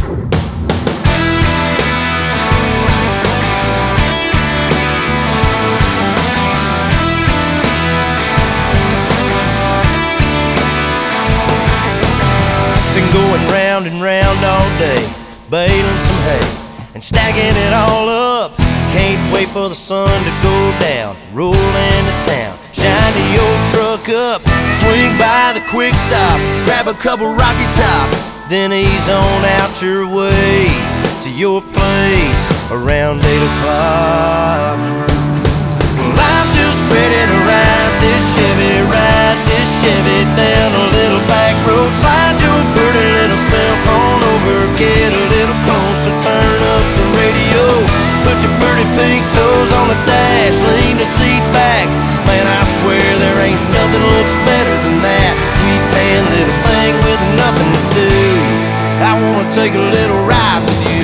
Been going round and round all day, baling some hay and stacking it all up. Can't wait for the sun to go down, roll into town, shine the old truck up, swing by the quick stop, grab a couple Rocky Tops, then ease on out your way to your place around 8 o'clock. Well, I'm just ready to ride this Chevy down a little back road. Slide your pretty little cell phone over, get a little closer, turn up the radio, put your pretty pink toes on the dash, lean the seat back. Man, I swear there ain't nothing looks better than that sweet tan little thing with nothing to do. I wanna take a little ride with you.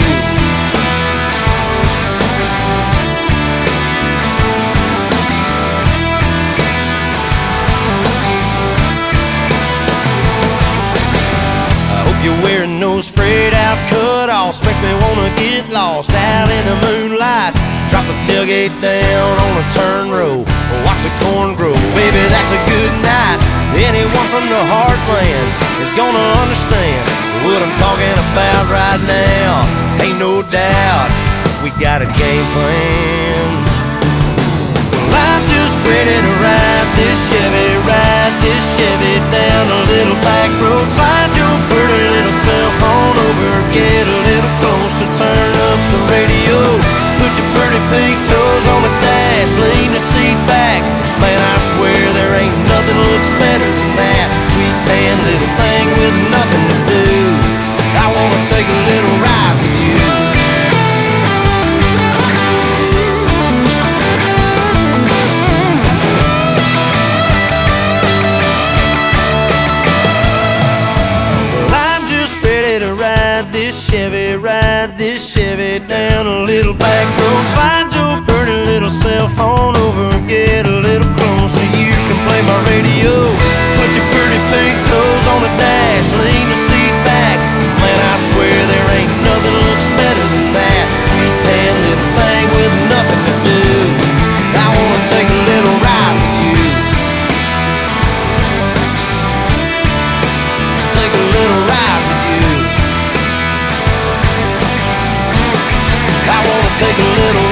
You're wearing those frayed out cut-offs, makes me wanna get lost out in the moonlight. Drop the tailgate down on a turn row, watch the corn grow. Baby, that's a good night. Anyone from the heartland is gonna understand what I'm talking about right now. Ain't no doubt we got a game plan. Well, I'm just ready to ride this Chevy down a little back road. Slide your pretty little cell phone over, get a little closer, turn up the radio, put your pretty pink toes on the dash, lean the seat back. Man, I swear there ain't nothing looks better than that sweet tan little thing with nothing to do. I wanna take a little ride with you. Ride this Chevy down a little back road. Slide your pretty little cell phone over and get a little closer. You can play my radio, put your pretty pink toes on the dash, lean the seat back. Man, I swear there ain't nothing looks better than that sweet tan little thing with nothing to do. I wanna take a little ride with you. Take a little ride with you. I wanna take a little